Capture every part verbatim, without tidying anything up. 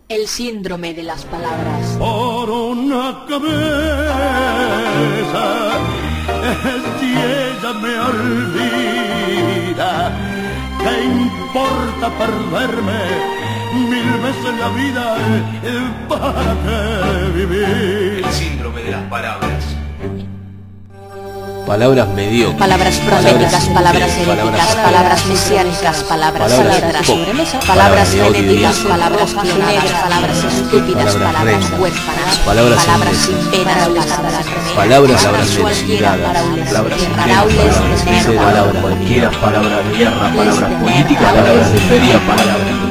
El síndrome de las palabras. Por una cabeza, si ella me olvida, ¿qué importa perderme mil veces la vida? ¿Para qué vivir? El síndrome de las palabras. Palabras mediocres, Palabras proféticas, palabras heréticas, palabras mesiánicas, palabras letras, palabras frenéticas, palabras pioneras, palabras estúpidas, palabras huérfanas, palabras sin penas, palabras palabras cualquiera, palabras paraules, Palabras cualquiera, palabras de guerra, palabras políticas, palabras de feria, palabras de...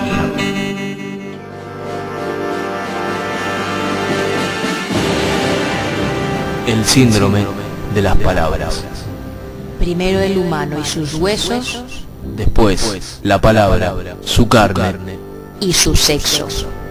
El síndrome de las palabras. Primero el humano y sus huesos Después, la palabra, su carne y su sexo.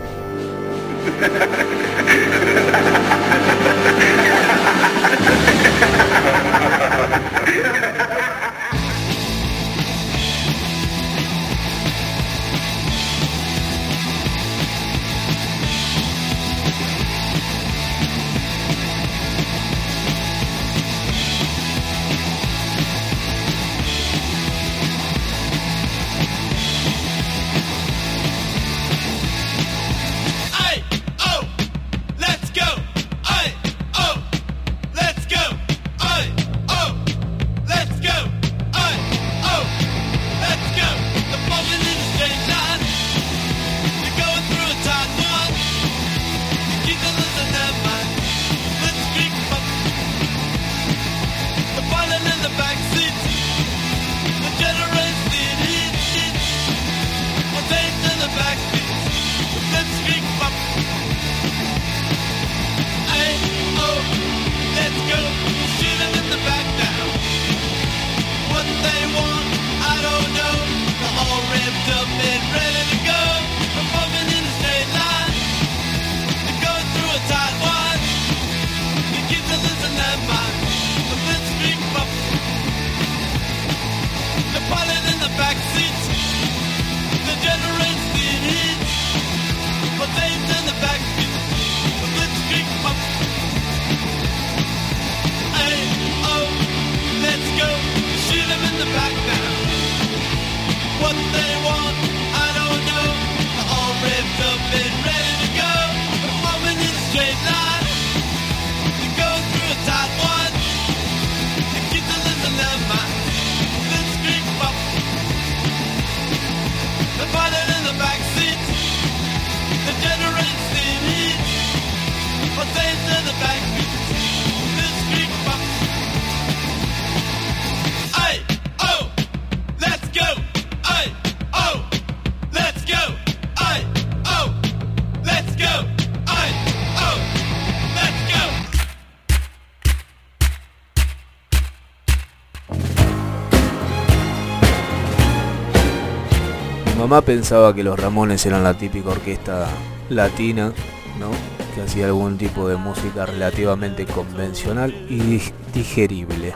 mamá pensaba que los Ramones eran la típica orquesta latina, ¿no? Que hacía algún tipo de música relativamente convencional y digerible.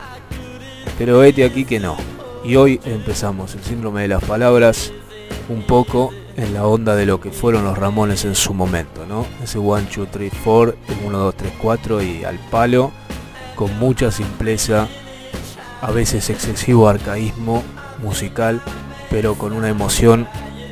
Pero vete aquí que no. Y hoy empezamos el síndrome de las palabras un poco en la onda de lo que fueron los Ramones en su momento, ¿no? Ese one, two, three, four, el uno, dos, tres, cuatro y al palo, con mucha simpleza, a veces excesivo arcaísmo musical, pero con una emoción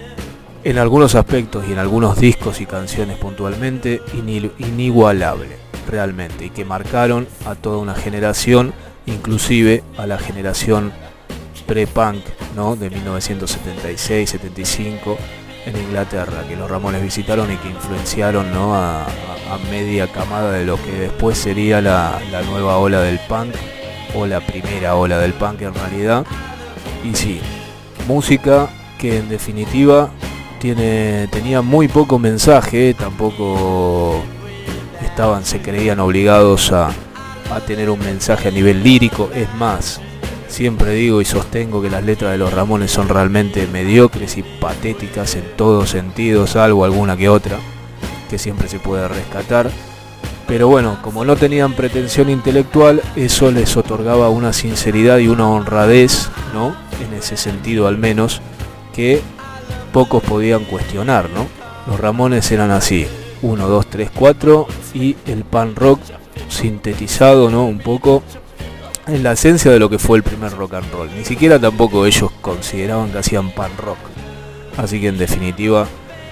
en algunos aspectos y en algunos discos y canciones puntualmente inigualable realmente, y que marcaron a toda una generación, inclusive a la generación pre-punk, ¿no? De mil novecientos setenta y seis setenta y cinco en Inglaterra, que los Ramones visitaron y que influenciaron, ¿no? a, a, a media camada de lo que después sería la, la nueva ola del punk, o la primera ola del punk en realidad. Y sí, música que en definitiva tiene, tenía muy poco mensaje, tampoco estaban, se creían obligados a, a tener un mensaje a nivel lírico. Es más, siempre digo y sostengo que las letras de los Ramones son realmente mediocres y patéticas en todos sentidos, salvo alguna que otra que siempre se puede rescatar. Pero bueno, como no tenían pretensión intelectual, eso les otorgaba una sinceridad y una honradez, ¿no? En ese sentido al menos, que pocos podían cuestionar, ¿no? Los Ramones eran así, uno, dos, tres, cuatro, y el punk rock sintetizado, ¿no? Un poco en la esencia de lo que fue el primer rock and roll. Ni siquiera tampoco ellos consideraban que hacían punk rock. Así que en definitiva,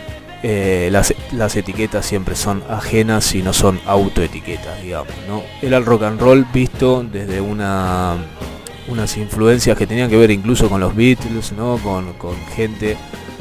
eh, las, las etiquetas siempre son ajenas y no son autoetiquetas, digamos, ¿no? Era el rock and roll visto desde una, unas influencias que tenían que ver incluso con los Beatles, ¿no? Con, con gente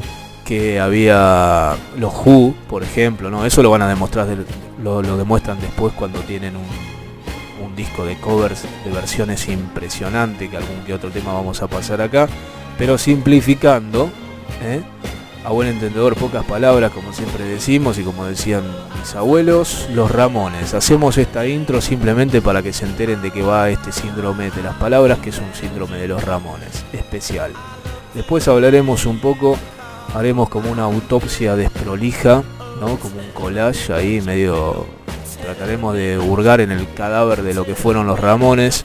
que había, los Who, por ejemplo, ¿no? Eso lo van a demostrar, de, lo, lo demuestran después cuando tienen un, un disco de covers de versiones impresionante, que algún que otro tema vamos a pasar acá, pero simplificando, ¿eh? A buen entendedor, pocas palabras, como siempre decimos y como decían mis abuelos, los Ramones. Hacemos esta intro simplemente para que se enteren de qué va este síndrome de las palabras, que es un síndrome de los Ramones, especial. Después hablaremos un poco, haremos como una autopsia desprolija, ¿no? Como un collage ahí medio, trataremos de hurgar en el cadáver de lo que fueron los Ramones.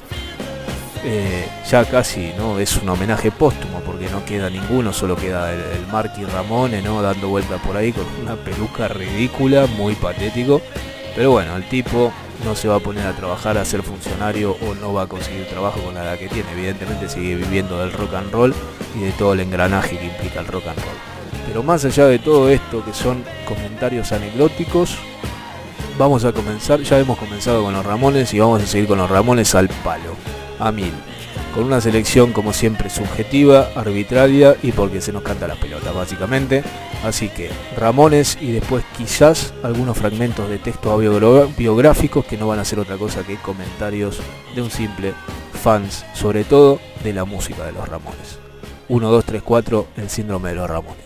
Eh, ya casi, ¿no? Es un homenaje póstumo porque no queda ninguno, solo queda el, el Marky Ramone, ¿no? Dando vuelta por ahí con una peluca ridícula, muy patético. Pero bueno, el tipo no se va a poner a trabajar, a ser funcionario, o no va a conseguir trabajo con la edad que tiene. Evidentemente sigue viviendo del rock and roll y de todo el engranaje que implica el rock and roll. Pero más allá de todo esto, que son comentarios anecdóticos, vamos a comenzar. Ya hemos comenzado con los Ramones y vamos a seguir con los Ramones al palo, a mil, con una selección como siempre subjetiva, arbitraria y porque se nos canta las pelotas básicamente. Así que Ramones y después quizás algunos fragmentos de textos autobiográficos que no van a ser otra cosa que comentarios de un simple fans, sobre todo de la música de los Ramones. uno, dos, tres, cuatro, el síndrome de los Ramones.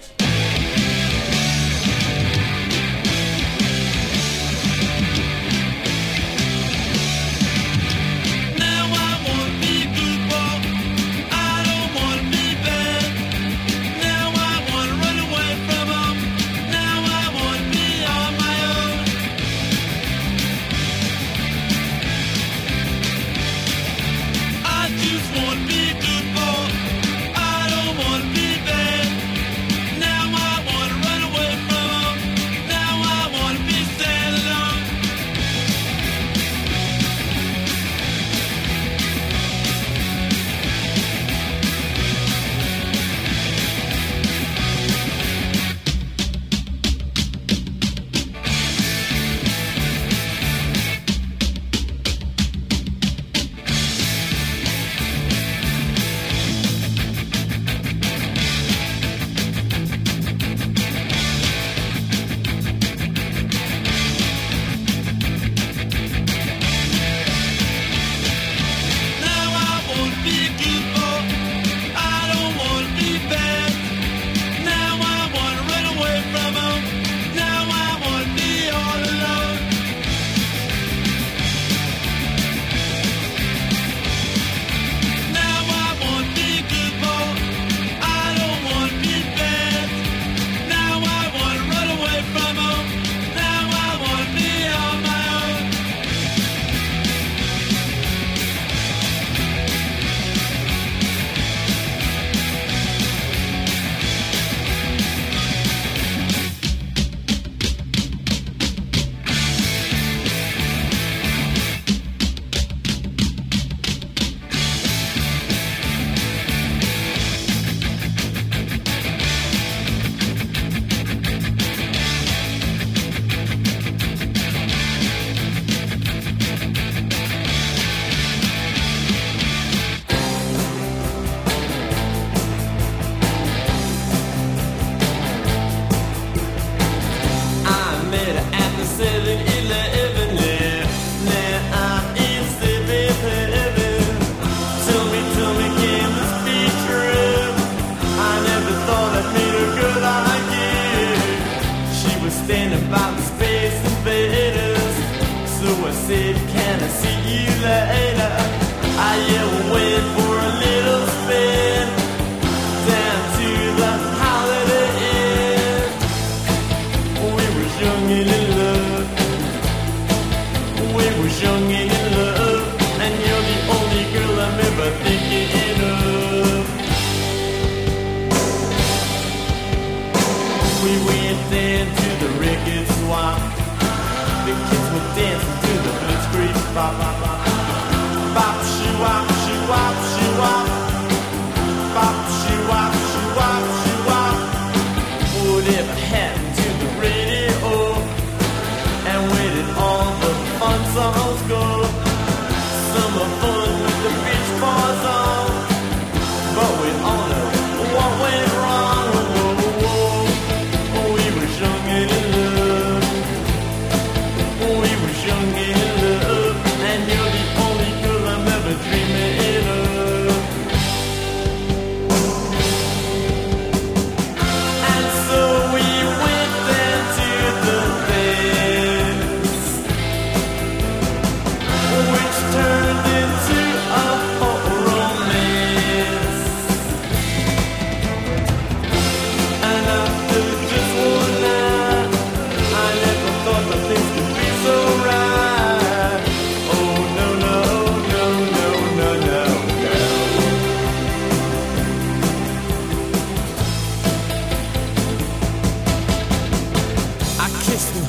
We went into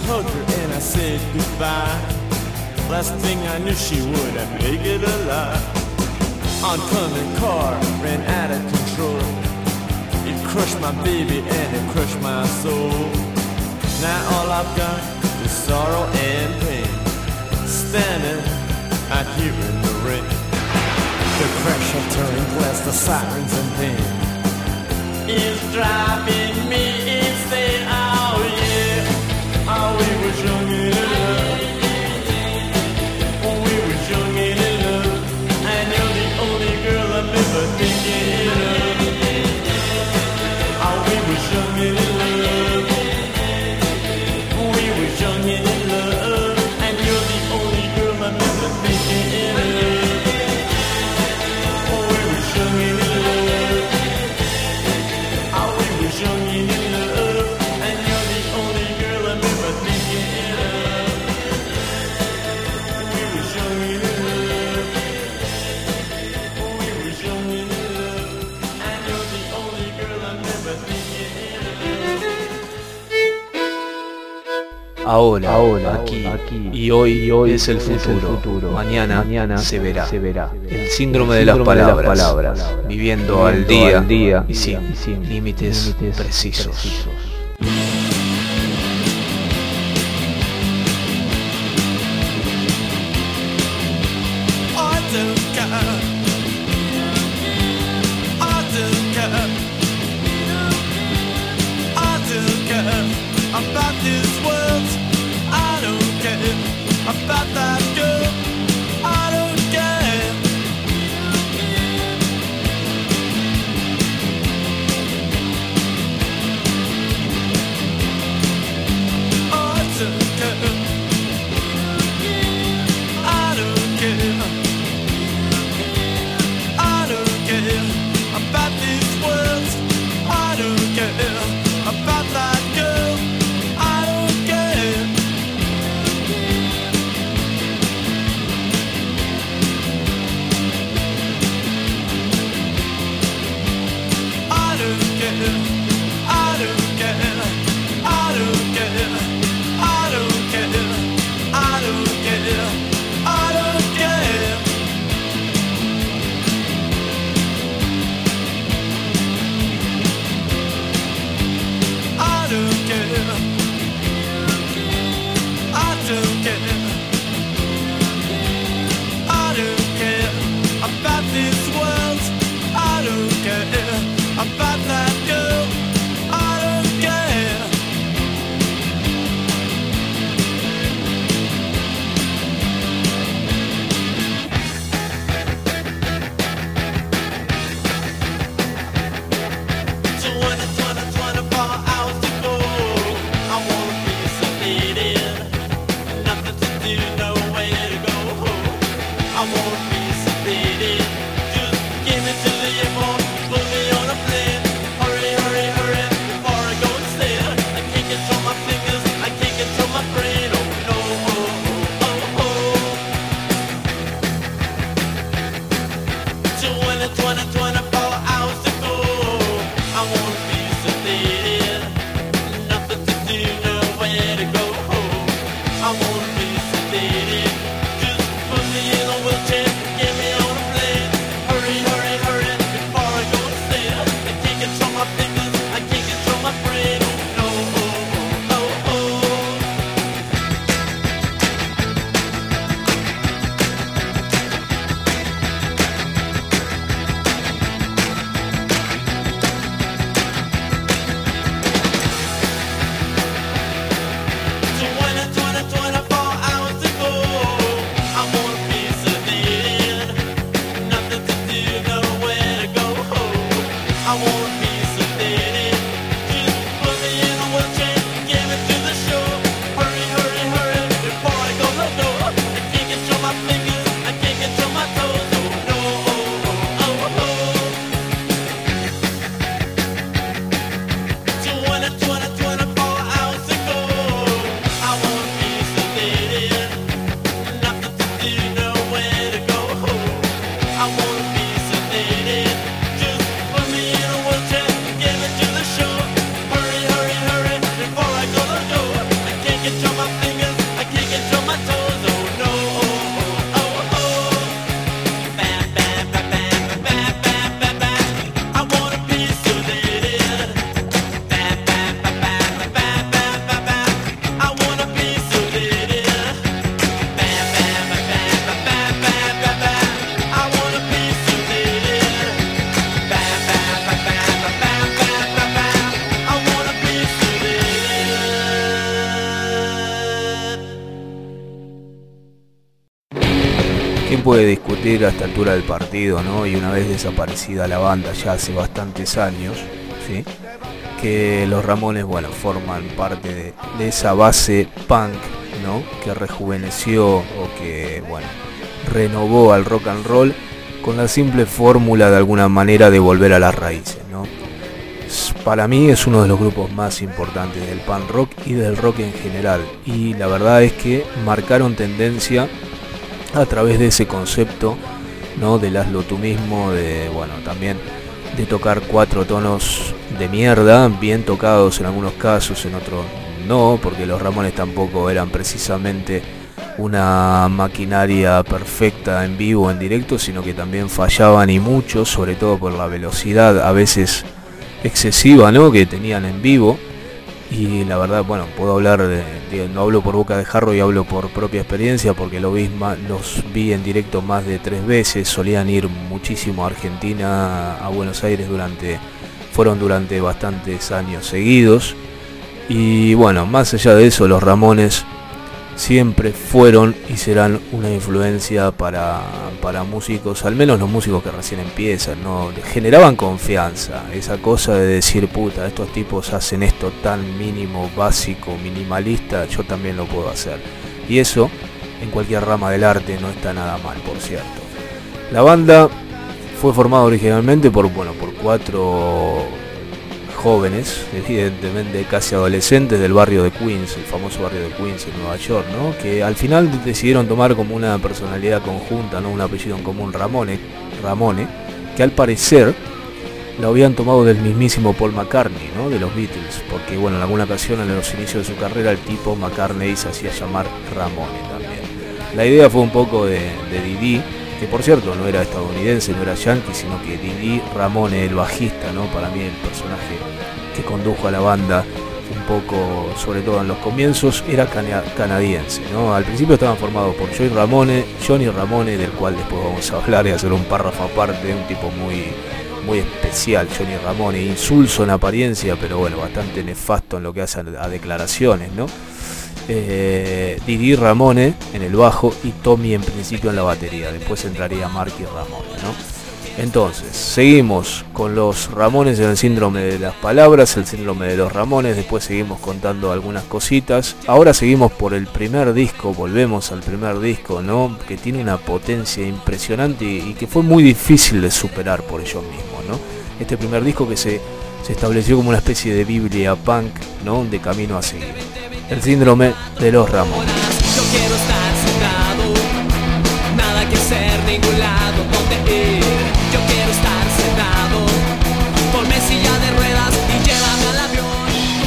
hugged her and I said goodbye. Last thing I knew she would have make it alive. Oncoming car ran out of control. It crushed my baby and it crushed my soul. Now all I've got is sorrow and pain. Standing out here in the rain. The crash of turning glass, the sirens and pain is driving me insane. Oh yeah, oh we were young and in love. Oh we were young and in love. And you're the only girl I'm ever thinking of. Oh we were young and in love. Oh we were young and in love. And you're the only girl I'm ever thinking of. Oh we were young and in love. Oh we were young and in love. And you're the only girl I'm ever thinking of. We were young and in love. Oh we were young and in love. And you're the only girl I'm ever thinking of. Ahora, Ahora, aquí, aquí, y hoy, y hoy es el es el futuro. futuro. Mañana, Mañana se verá. se verá. El síndrome, El de, las síndrome de las palabras, palabras. viviendo al Viviendo día, al día y sin, y sin límites, límites precisos. precisos. I don't care. I don't care. I don't care about this world. I don't care about that girl. I don't care. I don't care. I don't care. I don't care about this world. I don't care about that girl. I don't care. ¿quién puede discutir a esta altura del partido, ¿no? Y una vez desaparecida la banda ya hace bastantes años, ¿sí? Que los Ramones, bueno, forman parte de, de esa base punk, ¿no? Que rejuveneció o que, bueno, renovó al rock and roll con la simple fórmula de alguna manera de volver a las raíces, ¿no? Para mí es uno de los grupos más importantes del punk rock y del rock en general, y la verdad es que marcaron tendencia a través de ese concepto, ¿no? Del hazlo tú mismo, de, bueno, también de tocar cuatro tonos de mierda, bien tocados en algunos casos, en otros no, porque los Ramones tampoco eran precisamente una maquinaria perfecta en vivo, en directo, sino que también fallaban, y mucho, sobre todo por la velocidad a veces excesiva, ¿no? Que tenían en vivo. Y la verdad, bueno, puedo hablar de, de, no hablo por boca de jarro y hablo por propia experiencia, porque lo vi, los vi en directo más de tres veces. Solían ir muchísimo a Argentina, a Buenos Aires, durante fueron durante bastantes años seguidos. Y bueno, más allá de eso, los Ramones siempre fueron y serán una influencia para, para músicos, al menos los músicos que recién empiezan, ¿no? Generaban confianza, esa cosa de decir, puta, estos tipos hacen esto tan mínimo, básico, minimalista, yo también lo puedo hacer. Y eso, en cualquier rama del arte, no está nada mal, por cierto. La banda fue formada originalmente por, bueno, por cuatro jóvenes, evidentemente casi adolescentes, del barrio de Queens, el famoso barrio de Queens en Nueva York, ¿no? Que al final decidieron tomar como una personalidad conjunta, ¿no? Un apellido en común, Ramone, Ramone, que al parecer lo habían tomado del mismísimo Paul McCartney, ¿no? De los Beatles, porque bueno, en alguna ocasión en los inicios de su carrera el tipo McCartney se hacía llamar Ramone también. La idea fue un poco de, de Didi, que por cierto no era estadounidense, no era yankee, sino que Didi Ramone, el bajista, ¿no? Para mí el personaje que condujo a la banda un poco, sobre todo en los comienzos, era cana canadiense, ¿no? Al principio estaban formados por Johnny Ramone, Johnny Ramone, del cual después vamos a hablar y hacer un párrafo aparte, un tipo muy, muy especial, Johnny Ramone, insulso en apariencia, pero bueno, bastante nefasto en lo que hace a declaraciones, ¿no? Eh, Didi Ramone en el bajo y Tommy en principio en la batería, después entraría Marky Ramone, ¿no? Entonces, seguimos con los Ramones en el síndrome de las palabras, el síndrome de los Ramones, después seguimos contando algunas cositas. Ahora seguimos por el primer disco, volvemos al primer disco, ¿no? Que tiene una potencia impresionante y, y que fue muy difícil de superar por ellos mismos, ¿no? Este primer disco que se, se estableció como una especie de biblia punk, ¿no? De camino a seguir. El síndrome de los Ramones. Yo quiero estar sentado, nada que hacer, ningún lado donde ir. Yo quiero estar sentado, ponme silla de ruedas y llévame al avión.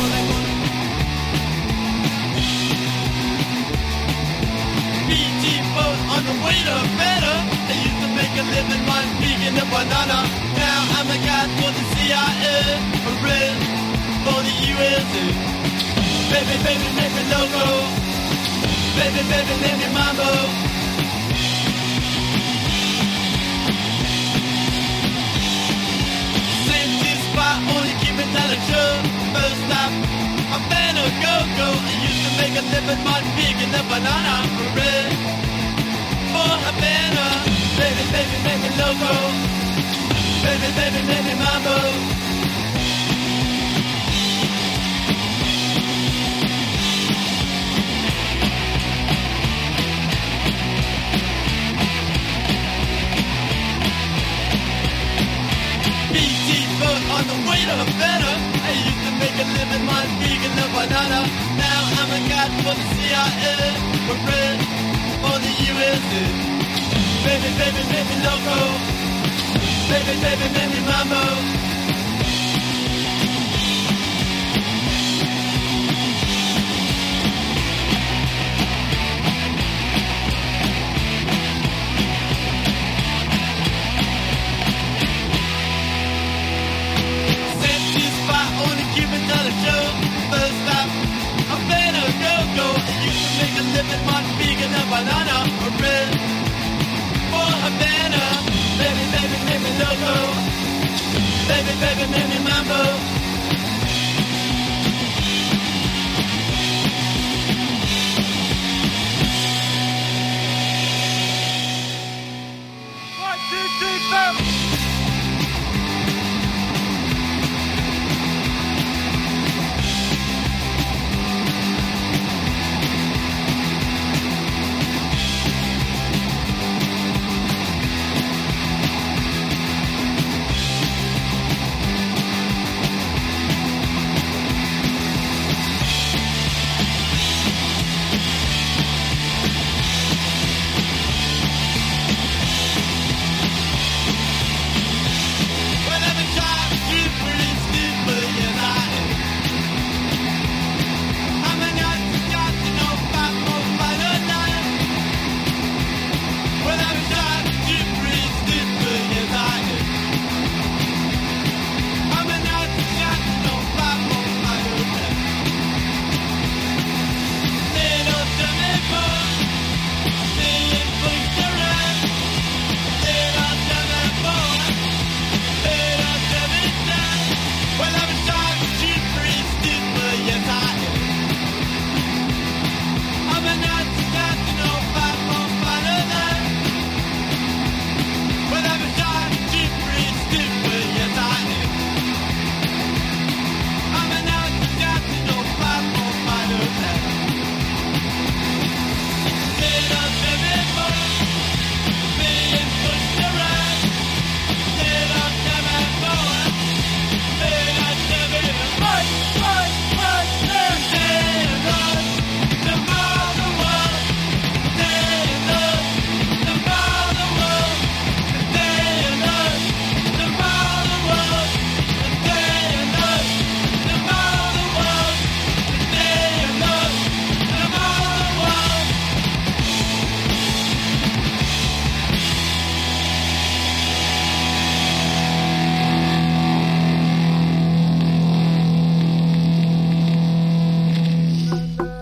B G boat on the way to better. I used to make a living by speaking the banana. Now I'm a guy for the C I A, a red for the U S A. Baby, baby, make me loco. Baby, baby, make me mambo. Safety spot, only keep it down the show. First stop, I'm better go, go. I used to make a living by picking the banana. Red for Havana. Baby, baby, make me loco. Baby, baby, make me mambo. On the way to better, I used to make a living on vegan the banana. Now I'm a guy for the C I A, for red for the U S A. Baby, baby, make me loco. Baby, baby, make me mambo. Living on vegan and banana, a red for Havana. Baby, baby, make me loco. Baby, baby, make me mambo.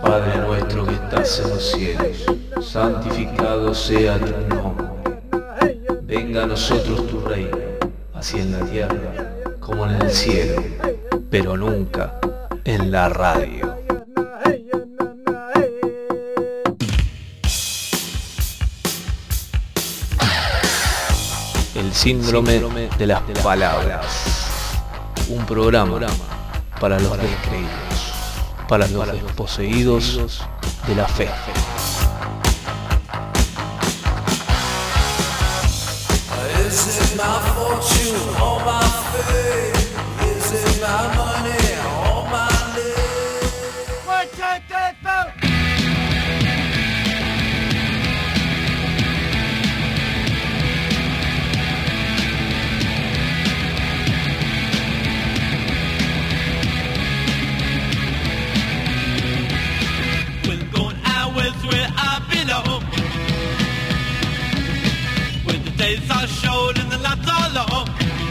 Padre nuestro que estás en los cielos, santificado sea tu nombre. Venga a nosotros tu reino, así en la tierra como en el cielo, pero nunca en la radio. El síndrome de las palabras. Un programa para los descreídos, para los desposeídos de la fe. Is it my fortune or my fame? Is it my money or my name? One, two, three, four. When going out west where I belong, when the days are short and the nights are long,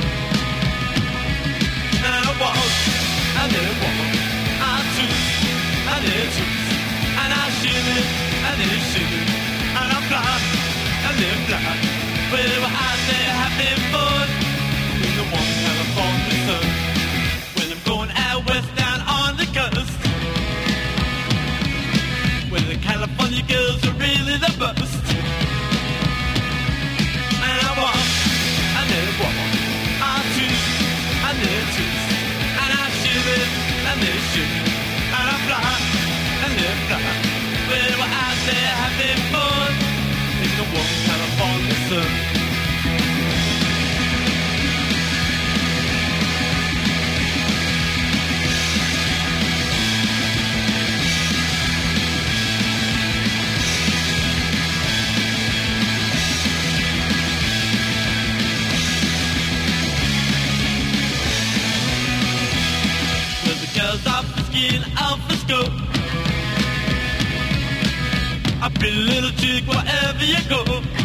and I walk, and then walk, I choose, and then choose, and I shimmy, and then shimmy, and I fly, and then fly. Wherever I say having fun, in the warm California sun. When I'm going out west down on the coast, where the California girls are really the best. And I walk, and then walk, I choose, and then choose, and I shimmy, and then shimmy, and I fly, and then fly. Wherever I say having fun, in the warm California sun. Girls off the skin, off the scope. I've been a little chick wherever you go.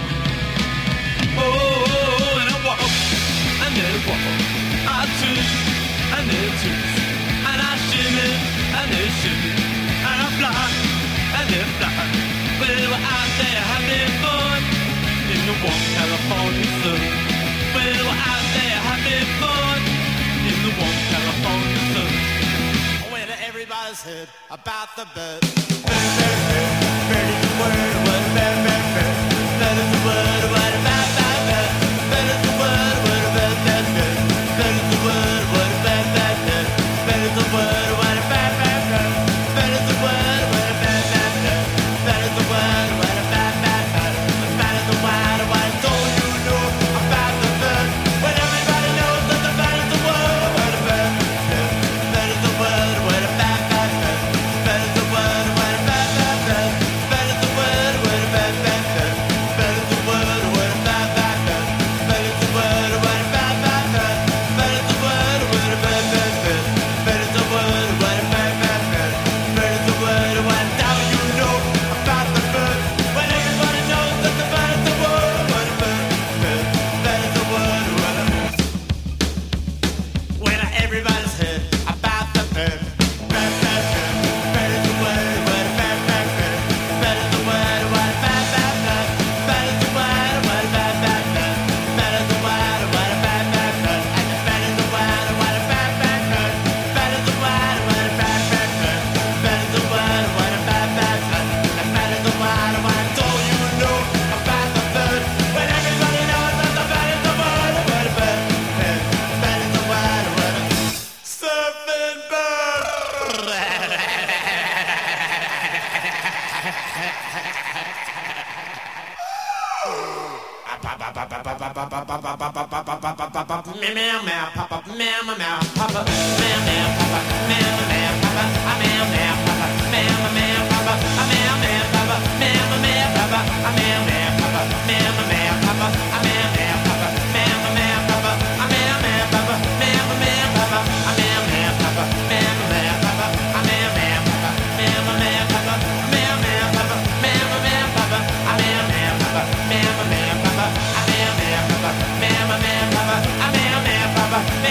Oh, and I walk, and then walk. I choose, and then choose, and I shimmy, and then shimmy, and I fly, and then fly. Wherever I say having fun, in the warm California sun. Wherever I say having fun, in the warm California sun. Everybody's heard about the bird. Bird, bird, bird, bird is the word, what bird, bird, bird. Bird is the word, what a bird, bird, bird. Bird is the word, what a bird, bird, bird. Bird is the word, what a bird, bird, bird. Bird is the word, what a bird, bird, bird. Bird is the word, what a bird, bird, bird. Bird is the word, what a bird, bird, bird. Bird is the word, what don't you know about the bird? When everybody knows that the bird is the word, what a bird, bird. Bird is the word, what a bird.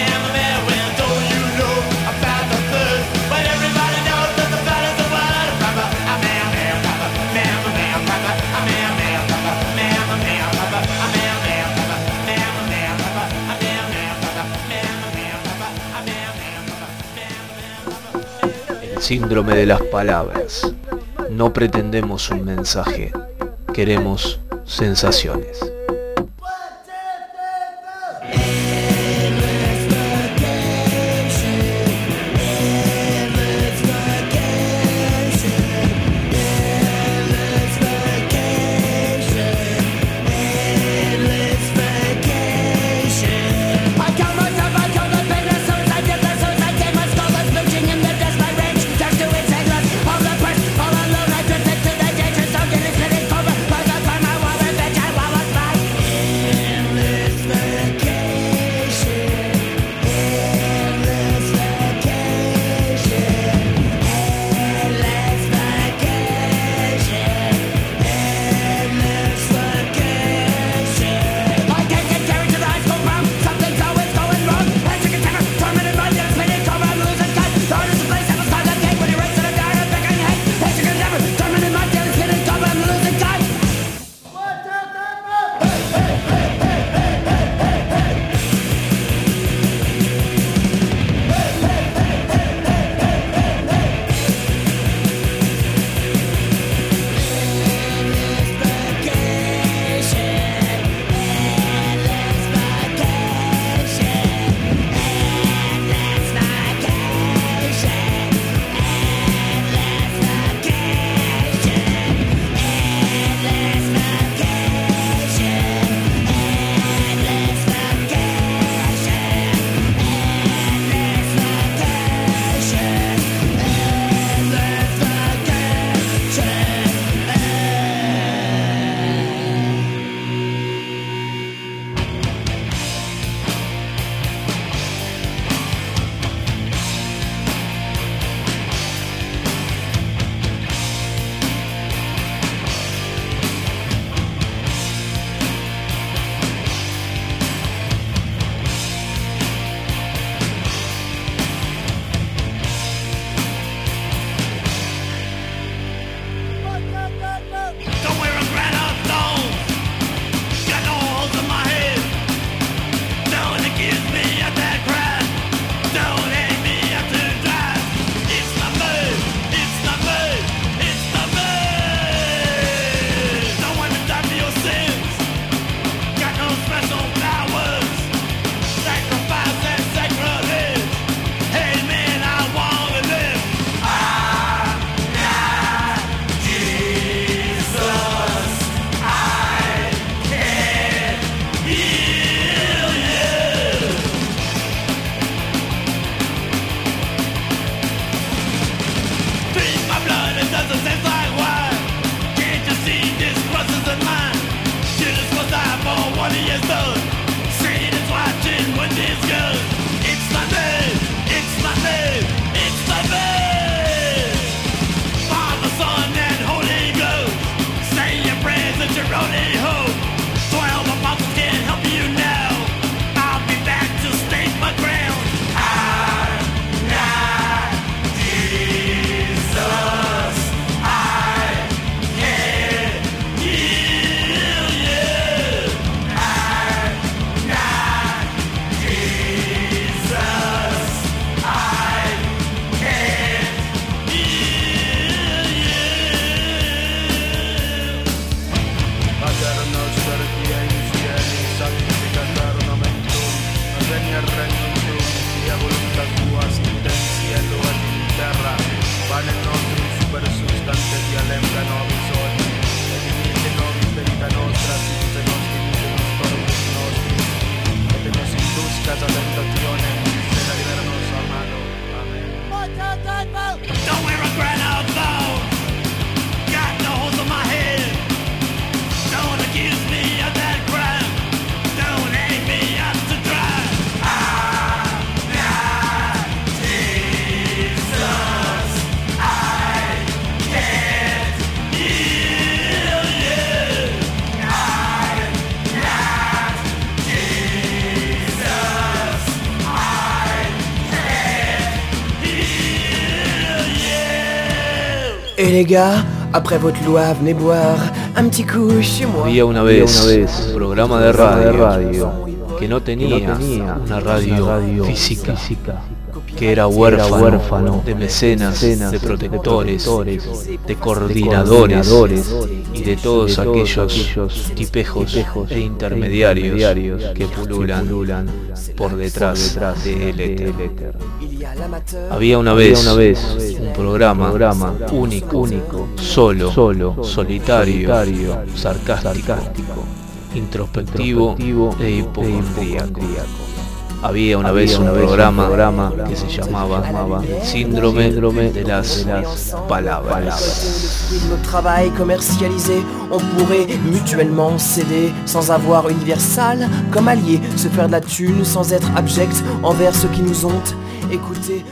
Well, don't you know about the bird? When everybody knows that the bird is the word. Síndrome de las palabras. No pretendemos un mensaje, queremos sensaciones. Et les gars, après votre loi, venez boire un petit coup chez moi. Había una vez, una vez un programa de radio, de radio que no tenía, que no tenía una radio, radio física, física que era huérfano, huérfano de mecenas, de protectores, de coordinadores y de todos aquellos tipejos e intermediarios que pululan por detrás del éter. Había una vez un programa único, solo, solitario, sarcástico, introspectivo e hipocondríaco. Había una vez un programa que se llamaba Síndrome de las Palabras. Notre travail commercialisé, on pourrait mutuellement s'aider sans avoir Universal comme allié, se faire de la thune sans être abject envers ceux qui nous ont écoutés.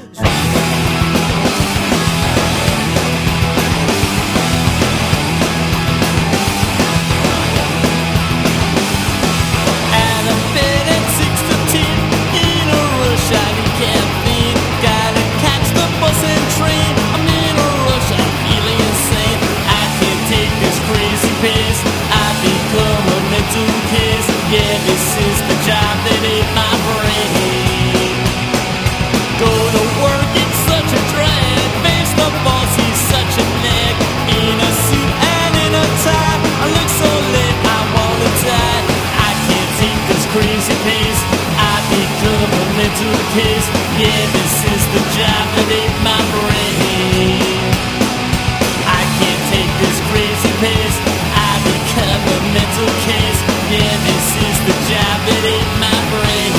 Yeah, this is the job that ate my brain. Go to work, it's such a drag. Face the boss, he's such a nag. In a suit and in a tie, I look so lit, I wanna die. I can't take this crazy pace, I become a mental case. Yeah, this is the job that ate my brain. I can't take this crazy pace, I become a mental case. Yeah, this is the job that ate my brain.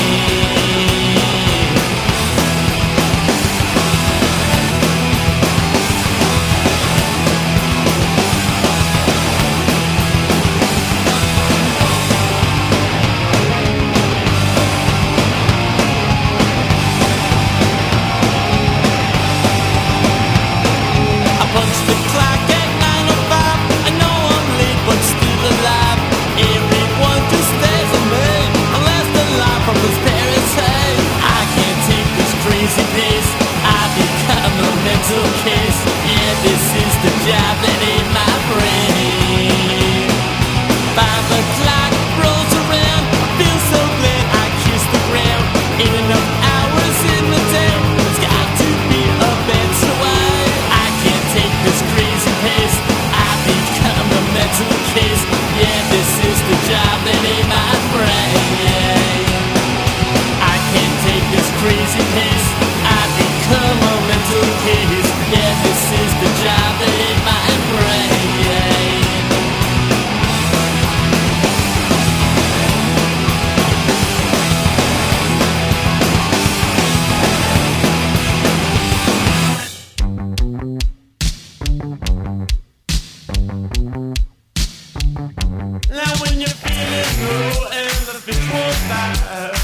I punched the clock at nine oh five. I know I'm late, but still alive. Everyone just stares at me unless the lie from his parents' head. I can't take this crazy pace, I become a mental case. Yeah, this is the job that ate my brain. Five o'clock rolls around, I feel so glad I kissed the ground. Ain't enough hours in the day, it's got to be a better way. I can't take this crazy pace, I become a mental case. Yeah, this is the job that ate my brain. I can't take this crazy pace, I become a mental case. Yeah, this is the job that ate my brain. Now when you're feeling low and the fish won't bite,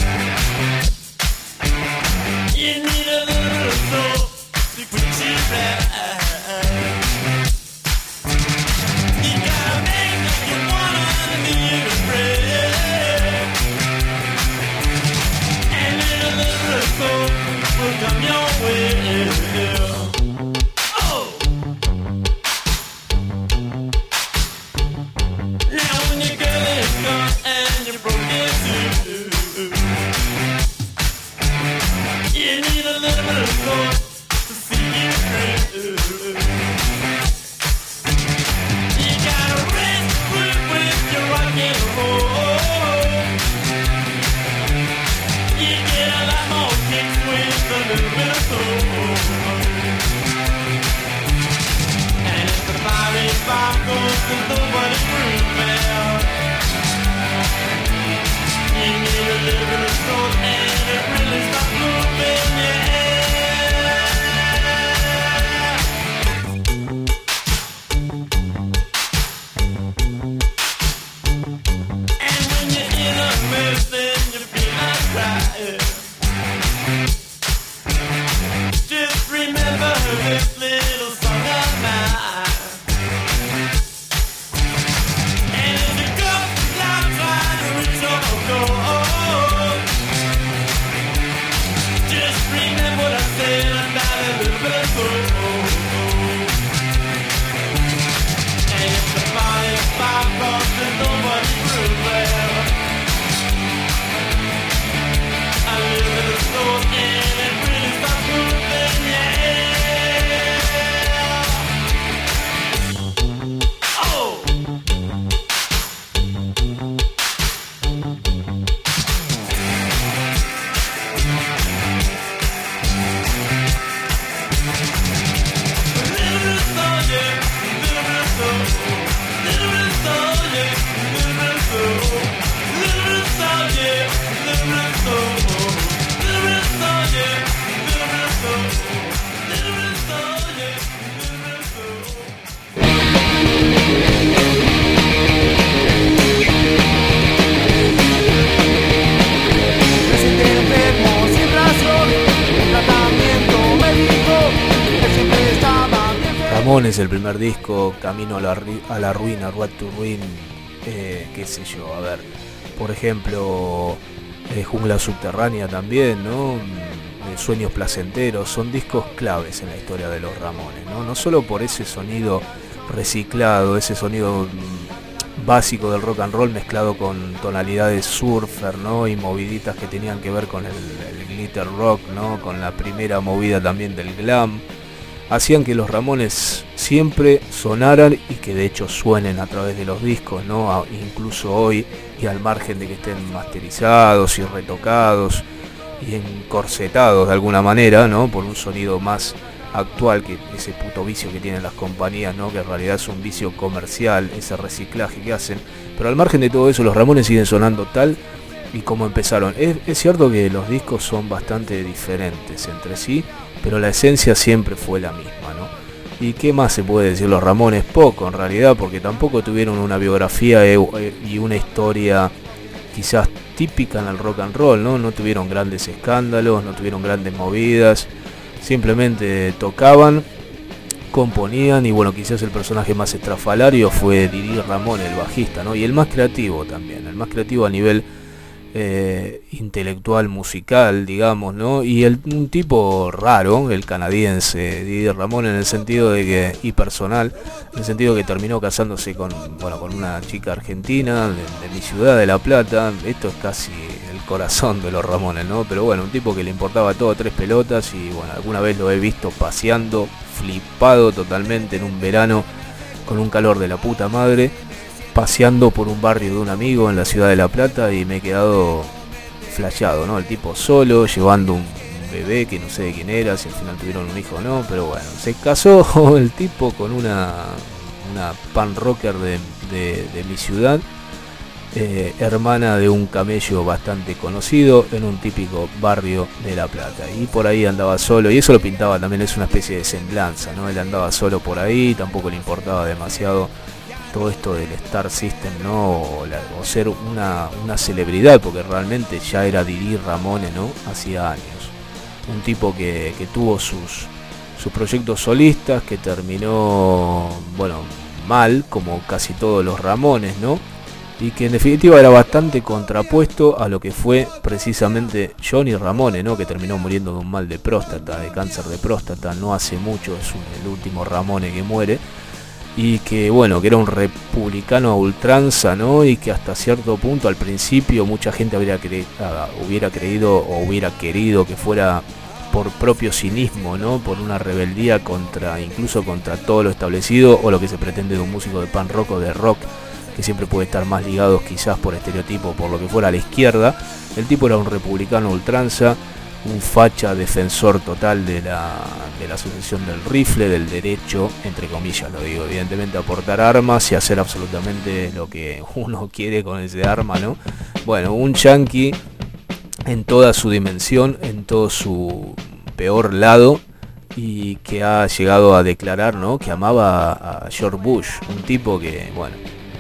you need a little soul to quit your ride. You gotta make you wanna need a friend, and then a little soul will come your way. Oh! Now when your girl is gone and you're broken too, you need a little bit of soul to see you through. You gotta rest with, with your rock and roll. You get a lot more kicks with a little bit of soul. And if the body sparkles and the one room you need a little bit of soul and it really starts moving, yeah. And when you're in a mess, then you feel like crying. Just remember this little song of mine. And as it goes, I'm trying to reach your goal. Ramones, el primer disco, Camino a la, a la Ruina, Road to Ruin, eh, qué sé yo, a ver, por ejemplo, eh, Jungla Subterránea también, ¿no? Eh, Sueños Placenteros, son discos claves en la historia de los Ramones, ¿no? No solo por ese sonido reciclado, ese sonido básico del rock and roll mezclado con tonalidades surfer, ¿no? Y moviditas que tenían que ver con el, el glitter rock, ¿no? Con la primera movida también del glam. Hacían que los Ramones siempre sonaran y que de hecho suenen a través de los discos, ¿no? Incluso hoy, y al margen de que estén masterizados y retocados y encorsetados de alguna manera, ¿no? Por un sonido más actual que ese puto vicio que tienen las compañías, ¿no? Que en realidad es un vicio comercial, ese reciclaje que hacen. Pero al margen de todo eso, los Ramones siguen sonando tal y como empezaron. Es, es cierto que los discos son bastante diferentes entre sí, pero la esencia siempre fue la misma, ¿no? ¿Y qué más se puede decir? Los Ramones poco en realidad, porque tampoco tuvieron una biografía y una historia quizás típica en el rock and roll, ¿no? No tuvieron grandes escándalos, no tuvieron grandes movidas, simplemente tocaban, componían y bueno, quizás el personaje más estrafalario fue Didi Ramón, el bajista, ¿no? Y el más creativo también, el más creativo a nivel Eh, intelectual, musical, digamos, ¿no? Y el, un tipo raro, el canadiense, Didi Ramón, en el sentido de que, y personal, en el sentido de que terminó casándose con, bueno, con una chica argentina de, de mi ciudad, de La Plata. Esto es casi el corazón de los Ramones, ¿no? Pero bueno, un tipo que le importaba todo, tres pelotas, y bueno, alguna vez lo he visto paseando, flipado totalmente en un verano, con un calor de la puta madre, paseando por un barrio de un amigo en la ciudad de La Plata, y me he quedado flasheado, ¿no? El tipo solo, llevando un bebé que no sé de quién era, si al final tuvieron un hijo o no, pero bueno, se casó el tipo con una, una pan rocker de, de, de mi ciudad, eh, hermana de un camello bastante conocido en un típico barrio de La Plata, y por ahí andaba solo, y eso lo pintaba también, es una especie de semblanza, ¿no? Él andaba solo por ahí, tampoco le importaba demasiado todo esto del Star System, ¿no? O, la, o ser una, una celebridad, porque realmente ya era Didi Ramone, ¿no? Hacía años. Un tipo que, que tuvo sus, sus proyectos solistas, que terminó, bueno, mal, como casi todos los Ramones, ¿no? Y que en definitiva era bastante contrapuesto a lo que fue precisamente Johnny Ramone, ¿no? Que terminó muriendo de un mal de próstata, de cáncer de próstata, no hace mucho, es un, el último Ramone que muere. Y que bueno, que era un republicano a ultranza, ¿no? Y que hasta cierto punto al principio mucha gente hubiera, cre uh, hubiera creído o hubiera querido que fuera por propio cinismo, ¿no? Por una rebeldía contra, incluso contra todo lo establecido o lo que se pretende de un músico de punk rock o de rock, que siempre puede estar más ligado quizás por estereotipo, por lo que fuera a la izquierda. El tipo era un republicano a ultranza, un facha defensor total de la, de la asociación del rifle, del derecho, entre comillas lo digo, evidentemente, a portar armas y hacer absolutamente lo que uno quiere con ese arma, ¿no? Bueno, un yanqui en toda su dimensión, en todo su peor lado, y que ha llegado a declarar, ¿no? Que amaba a George Bush, un tipo que, bueno,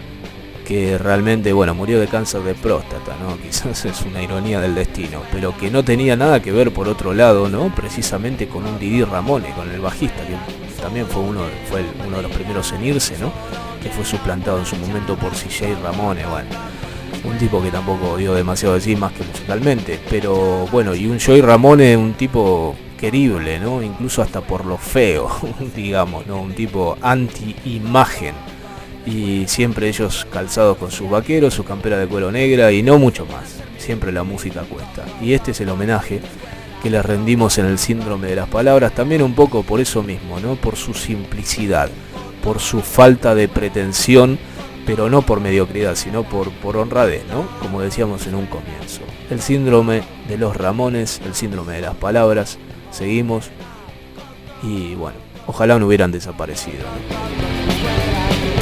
que realmente, bueno, murió de cáncer de próstata, ¿no? Quizás es una ironía del destino, pero que no tenía nada que ver por otro lado, ¿no? Precisamente con un Didi Ramone, con el bajista, que también fue uno, fue el, uno de los primeros en irse, ¿no? Que fue suplantado en su momento por C J Ramone, bueno, un tipo que tampoco dio demasiado de sí más que musicalmente, pero bueno, y un Joey Ramone, un tipo querible, ¿no? Incluso hasta por lo feo, digamos, ¿no? Un tipo anti-imagen. Y siempre ellos calzados con sus vaqueros, su campera de cuero negra y no mucho más. Siempre la música cuesta. Y este es el homenaje que les rendimos en el Síndrome de las Palabras, también un poco por eso mismo, ¿no? Por su simplicidad, por su falta de pretensión, pero no por mediocridad, sino por, por honradez, ¿no? Como decíamos en un comienzo. El Síndrome de los Ramones, el Síndrome de las Palabras. Seguimos y bueno, ojalá no hubieran desaparecido, ¿no?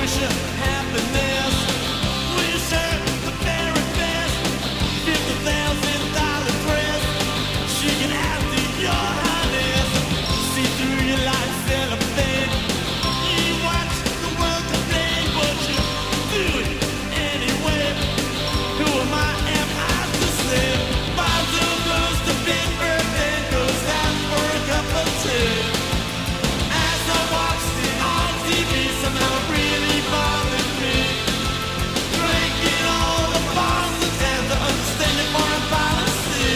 wish her happiness. Wish her the very best. Fifty thousand dollar dress. She can have to your highness. See through your life cellophane. You watch the world today, but you do it anyway. Who am I? Am I to say? Miles of blues to big birthday goes out for a cup of tea. As I watched it on T V, somehow it really bothered me. Drinking all the bombs and tends to understand it foreign policy.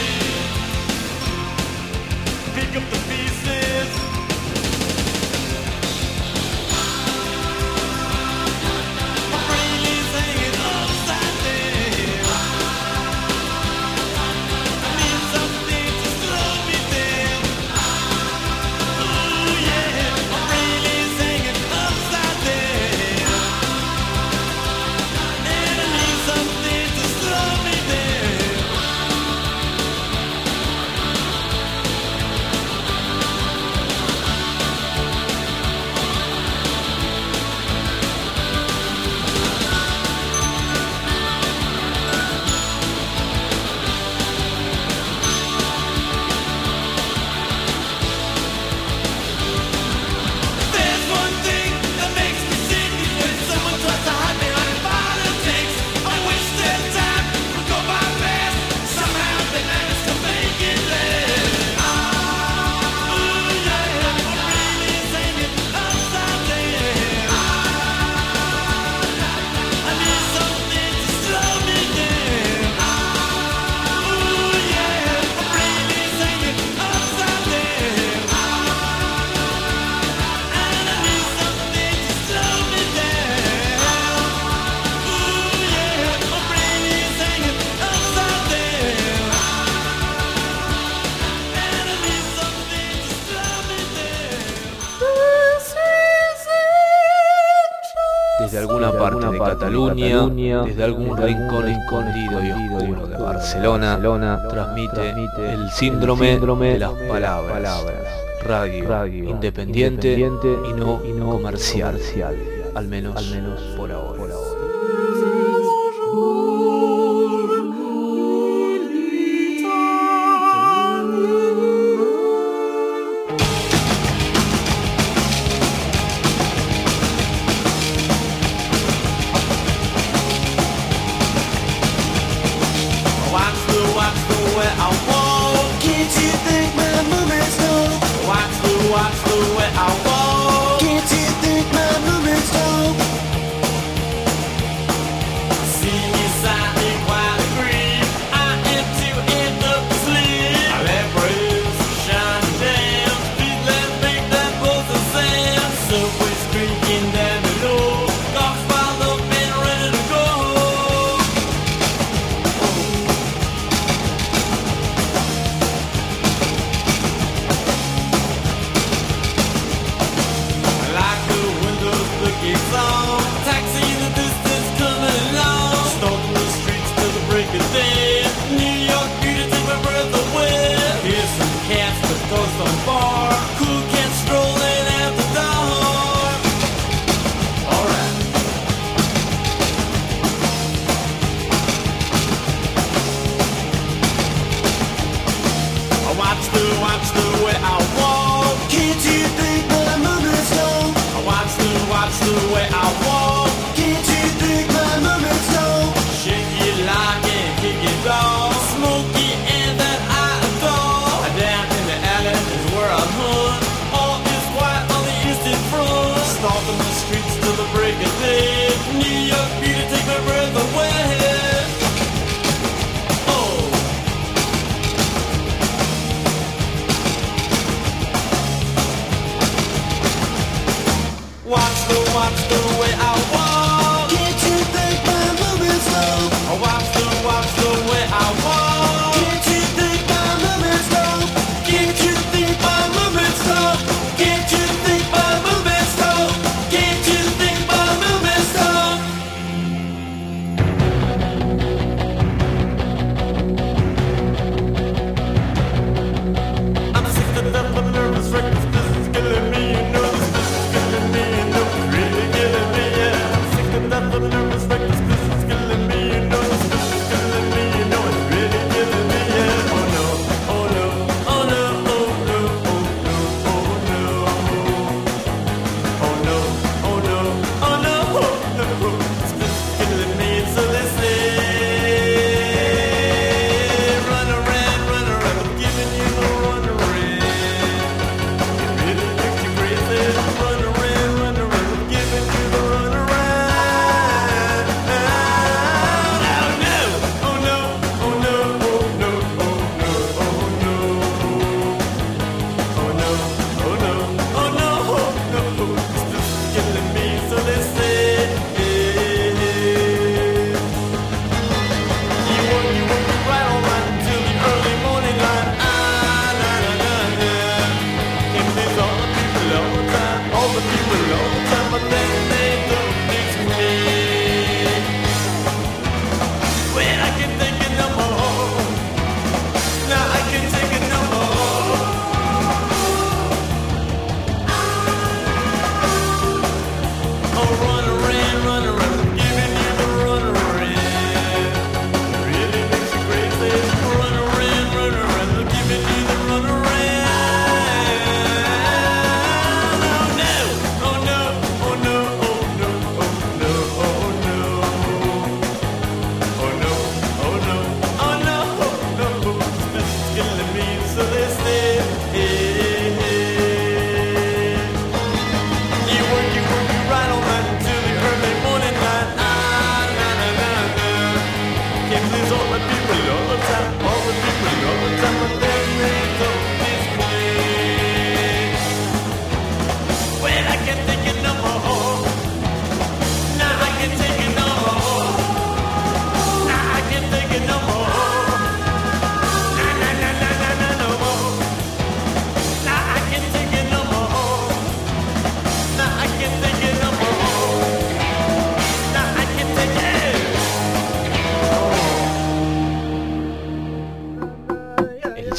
Pick up the pieces. My brain is hanging upside down. I need something to slow me down. Ooh yeah, my brain is hanging upside down. And I need something to slow me down. There's one thing that makes me sick is when someone tries to hide behind politics. I wish that time would go by fast. Somehow they manage to make it last. Ooh yeah, my brain is hanging upside down. I need something to slow me down. Ooh yeah, my brain is hanging upside down. And I need something to slow me down. Ooh yeah, my brain is hanging upside down. And I need something to slow me down. Desde alguna parte de Cataluña, desde algún rincón escondido y oscuro de Barcelona, transmite el síndrome de las palabras. Radio independiente y no comercial, al menos por ahora. Watch the, watch the way I walk. Can't you think my movement's dope? Watch the, watch the way I walk. Can't you think my movement's dope? See me silently while I grieve. I am too end up to sleep. I let rays shine down. Feet that make that both the sand. Subways creaking down below. Cars piled up and ready to go. Like the windows, the gates on. Taxi in the distance coming along. Stalking the streets till the break of day. New York beauty take my breath away. Here's some cats that goes on bar. Cool cats strolling at the door. Alright. I watch the, watch the way I walk. Can't you think my movement's dope? I watch the, watch the way I walk. Can't you think my movement's dope? Shake it like and kick it back.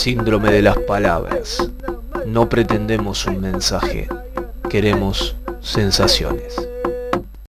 Síndrome de las palabras. No pretendemos un mensaje, queremos sensaciones.